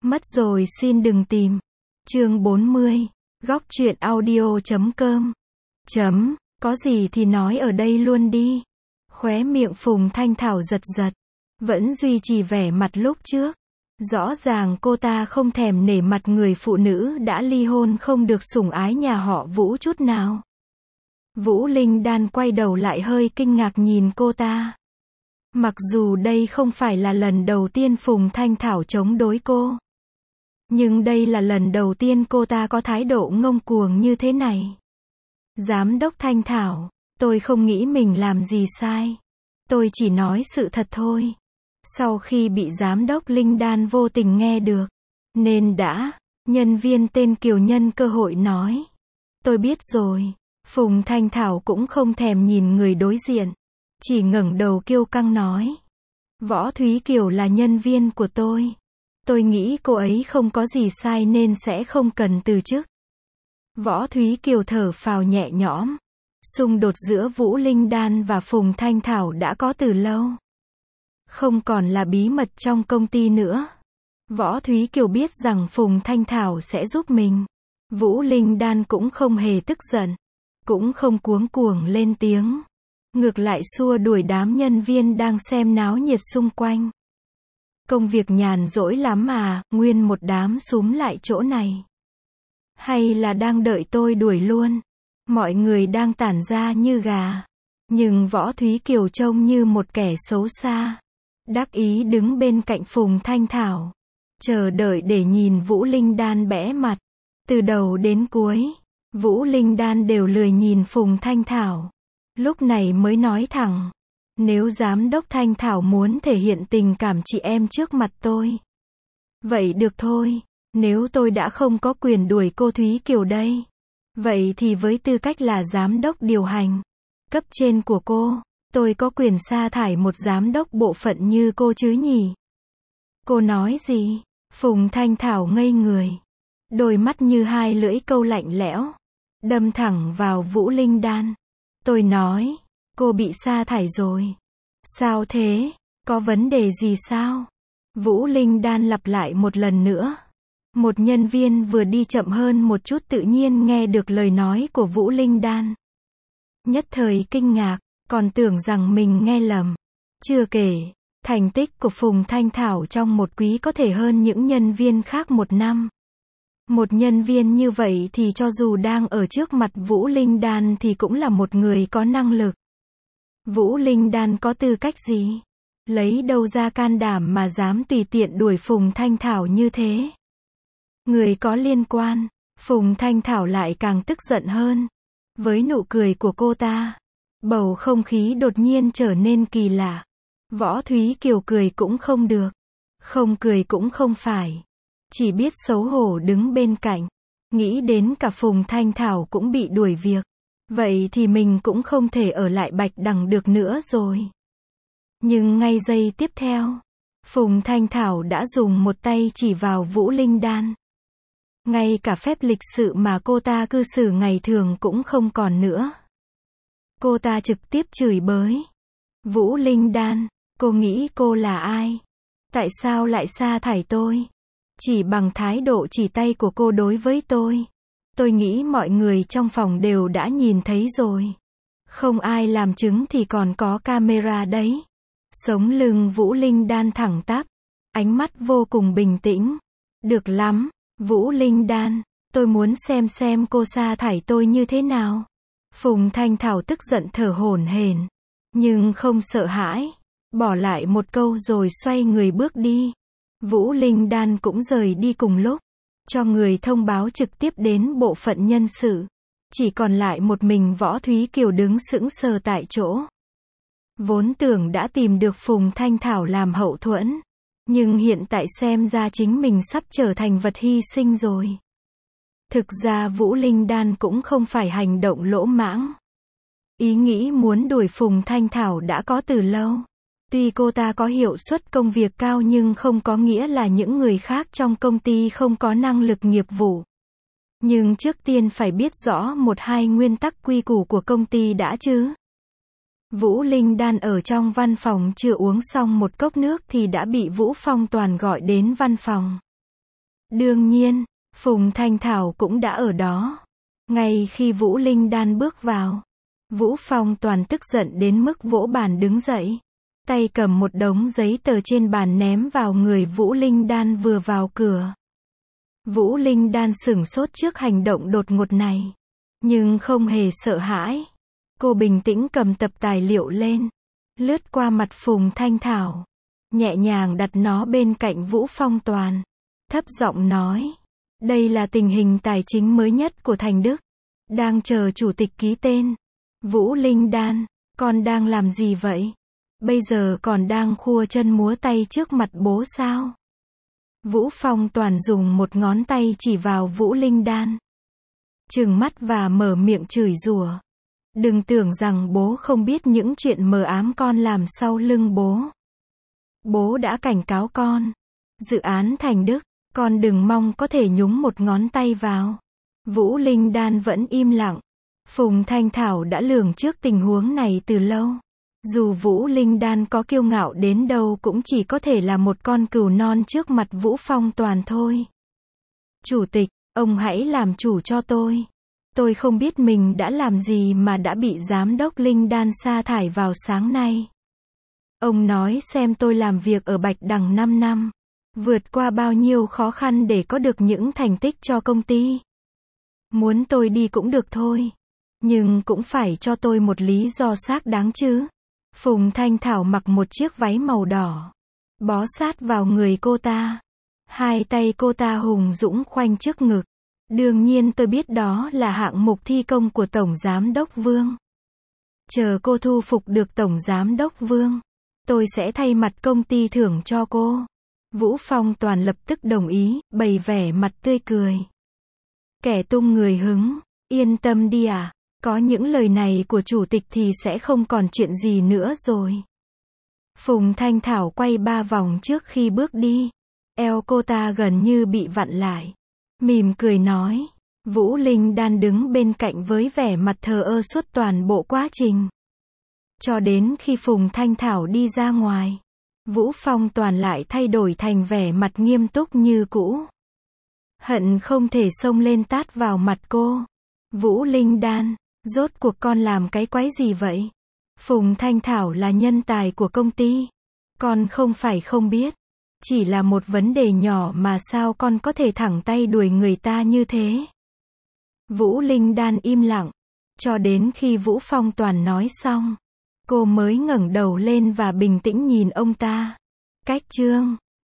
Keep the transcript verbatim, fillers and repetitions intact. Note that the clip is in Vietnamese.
Mất rồi xin đừng tìm. Chương bốn mươi. Góc truyện audio chấm com. Chấm. Có gì thì nói ở đây luôn đi. Khóe miệng Phùng Thanh Thảo giật giật. Vẫn duy trì vẻ mặt lúc trước. Rõ ràng cô ta không thèm nể mặt người phụ nữ đã ly hôn không được sủng ái nhà họ Vũ chút nào. Vũ Linh Đan quay đầu lại hơi kinh ngạc nhìn cô ta. Mặc dù đây không phải là lần đầu tiên Phùng Thanh Thảo chống đối cô. Nhưng đây là lần đầu tiên cô ta có thái độ ngông cuồng như thế này. Giám đốc Thanh Thảo, tôi không nghĩ mình làm gì sai. Tôi chỉ nói sự thật thôi. Sau khi bị giám đốc Linh Đan vô tình nghe được, nên đã, nhân viên tên Kiều nhân cơ hội nói. Tôi biết rồi. Phùng Thanh Thảo cũng không thèm nhìn người đối diện. Chỉ ngẩng đầu kiêu căng nói. Võ Thúy Kiều là nhân viên của tôi. Tôi nghĩ cô ấy không có gì sai nên sẽ không cần từ chức. Võ Thúy Kiều thở phào nhẹ nhõm. Xung đột giữa Vũ Linh Đan và Phùng Thanh Thảo đã có từ lâu. Không còn là bí mật trong công ty nữa. Võ Thúy Kiều biết rằng Phùng Thanh Thảo sẽ giúp mình. Vũ Linh Đan cũng không hề tức giận. Cũng không cuống cuồng lên tiếng. Ngược lại xua đuổi đám nhân viên đang xem náo nhiệt xung quanh. Công việc nhàn rỗi lắm mà, nguyên một đám súm lại chỗ này. Hay là đang đợi tôi đuổi luôn. Mọi người đang tản ra như gà. Nhưng Võ Thúy Kiều trông như một kẻ xấu xa. Đắc ý đứng bên cạnh Phùng Thanh Thảo. Chờ đợi để nhìn Vũ Linh Đan bẽ mặt. Từ đầu đến cuối, Vũ Linh Đan đều lười nhìn Phùng Thanh Thảo. Lúc này mới nói thẳng. Nếu giám đốc Thanh Thảo muốn thể hiện tình cảm chị em trước mặt tôi. Vậy được thôi. Nếu tôi đã không có quyền đuổi cô Thúy Kiều đây. Vậy thì với tư cách là giám đốc điều hành. Cấp trên của cô. Tôi có quyền sa thải một giám đốc bộ phận như cô chứ nhỉ? Cô nói gì? Phùng Thanh Thảo ngây người. Đôi mắt như hai lưỡi câu lạnh lẽo. Đâm thẳng vào Vũ Linh Đan. Tôi nói. Cô bị sa thải rồi. Sao thế? Có vấn đề gì sao? Vũ Linh Đan lặp lại một lần nữa. Một nhân viên vừa đi chậm hơn một chút tự nhiên nghe được lời nói của Vũ Linh Đan. Nhất thời kinh ngạc, còn tưởng rằng mình nghe lầm. Chưa kể, thành tích của Phùng Thanh Thảo trong một quý có thể hơn những nhân viên khác một năm. Một nhân viên như vậy thì cho dù đang ở trước mặt Vũ Linh Đan thì cũng là một người có năng lực. Vũ Linh Đan có tư cách gì? Lấy đâu ra can đảm mà dám tùy tiện đuổi Phùng Thanh Thảo như thế? Người có liên quan, Phùng Thanh Thảo lại càng tức giận hơn. Với nụ cười của cô ta, bầu không khí đột nhiên trở nên kỳ lạ. Võ Thúy Kiều cười cũng không được. Không cười cũng không phải. Chỉ biết xấu hổ đứng bên cạnh. Nghĩ đến cả Phùng Thanh Thảo cũng bị đuổi việc. Vậy thì mình cũng không thể ở lại Bạch Đằng được nữa rồi. Nhưng ngay giây tiếp theo, Phùng Thanh Thảo đã dùng một tay chỉ vào Vũ Linh Đan. Ngay cả phép lịch sự mà cô ta cư xử ngày thường cũng không còn nữa. Cô ta trực tiếp chửi bới. Vũ Linh Đan, cô nghĩ cô là ai? Tại sao lại sa thải tôi? Chỉ bằng thái độ chỉ tay của cô đối với tôi. Tôi nghĩ mọi người trong phòng đều đã nhìn thấy rồi. Không ai làm chứng thì còn có camera đấy. Sống lưng Vũ Linh Đan thẳng tắp. Ánh mắt vô cùng bình tĩnh. Được lắm, Vũ Linh Đan. Tôi muốn xem xem cô sa thải tôi như thế nào. Phùng Thanh Thảo tức giận thở hổn hển. Nhưng không sợ hãi. Bỏ lại một câu rồi xoay người bước đi. Vũ Linh Đan cũng rời đi cùng lúc. Cho người thông báo trực tiếp đến bộ phận nhân sự. Chỉ còn lại một mình Võ Thúy Kiều đứng sững sờ tại chỗ. Vốn tưởng đã tìm được Phùng Thanh Thảo làm hậu thuẫn. Nhưng hiện tại xem ra chính mình sắp trở thành vật hy sinh rồi. Thực ra Vũ Linh Đan cũng không phải hành động lỗ mãng. Ý nghĩ muốn đuổi Phùng Thanh Thảo đã có từ lâu. Tuy cô ta có hiệu suất công việc cao nhưng không có nghĩa là những người khác trong công ty không có năng lực nghiệp vụ. Nhưng trước tiên phải biết rõ một hai nguyên tắc quy củ của công ty đã chứ. Vũ Linh Đan ở trong văn phòng chưa uống xong một cốc nước thì đã bị Vũ Phong Toàn gọi đến văn phòng. Đương nhiên, Phùng Thanh Thảo cũng đã ở đó. Ngay khi Vũ Linh Đan bước vào, Vũ Phong Toàn tức giận đến mức vỗ bàn đứng dậy. Tay cầm một đống giấy tờ trên bàn ném vào người Vũ Linh Đan vừa vào cửa. Vũ Linh Đan sửng sốt trước hành động đột ngột này, nhưng không hề sợ hãi. Cô bình tĩnh cầm tập tài liệu lên, lướt qua mặt Phùng Thanh Thảo, nhẹ nhàng đặt nó bên cạnh Vũ Phong Toàn, thấp giọng nói, đây là tình hình tài chính mới nhất của Thành Đức, đang chờ chủ tịch ký tên. Vũ Linh Đan, con đang làm gì vậy? Bây giờ còn đang khua chân múa tay trước mặt bố sao? Vũ Phong Toàn dùng một ngón tay chỉ vào Vũ Linh Đan, trừng mắt và mở miệng chửi rủa. Đừng tưởng rằng bố không biết những chuyện mờ ám con làm sau lưng bố. Bố đã cảnh cáo con. Dự án Thành Đức, con đừng mong có thể nhúng một ngón tay vào. Vũ Linh Đan vẫn im lặng. Phùng Thanh Thảo đã lường trước tình huống này từ lâu. Dù Vũ Linh Đan có kiêu ngạo đến đâu cũng chỉ có thể là một con cừu non trước mặt Vũ Phong Toàn thôi. Chủ tịch, ông hãy làm chủ cho tôi. Tôi không biết mình đã làm gì mà đã bị giám đốc Linh Đan sa thải vào sáng nay. Ông nói xem tôi làm việc ở Bạch Đằng năm năm, vượt qua bao nhiêu khó khăn để có được những thành tích cho công ty. Muốn tôi đi cũng được thôi, nhưng cũng phải cho tôi một lý do xác đáng chứ. Phùng Thanh Thảo mặc một chiếc váy màu đỏ, bó sát vào người cô ta. Hai tay cô ta hùng dũng khoanh trước ngực. Đương nhiên tôi biết đó là hạng mục thi công của Tổng Giám đốc Vương. Chờ cô thu phục được Tổng Giám đốc Vương, tôi sẽ thay mặt công ty thưởng cho cô. Vũ Phong Toàn lập tức đồng ý, bày vẻ mặt tươi cười. Kẻ tung người hứng, yên tâm đi à, có những lời này của chủ tịch thì sẽ không còn chuyện gì nữa rồi. Phùng Thanh Thảo quay ba vòng trước khi bước đi. Eo cô ta gần như bị vặn lại. Mỉm cười nói. Vũ Linh Đan đứng bên cạnh với vẻ mặt thờ ơ suốt toàn bộ quá trình. Cho đến khi Phùng Thanh Thảo đi ra ngoài, Vũ Phong Toàn lại thay đổi thành vẻ mặt nghiêm túc như cũ. Hận không thể xông lên tát vào mặt cô. Vũ Linh Đan, rốt cuộc con làm cái quái gì vậy? Phùng Thanh Thảo là nhân tài của công ty. Con không phải không biết. Chỉ là một vấn đề nhỏ mà sao con có thể thẳng tay đuổi người ta như thế? Vũ Linh Đan im lặng. Cho đến khi Vũ Phong Toàn nói xong, cô mới ngẩng đầu lên và bình tĩnh nhìn ông ta. Cách chương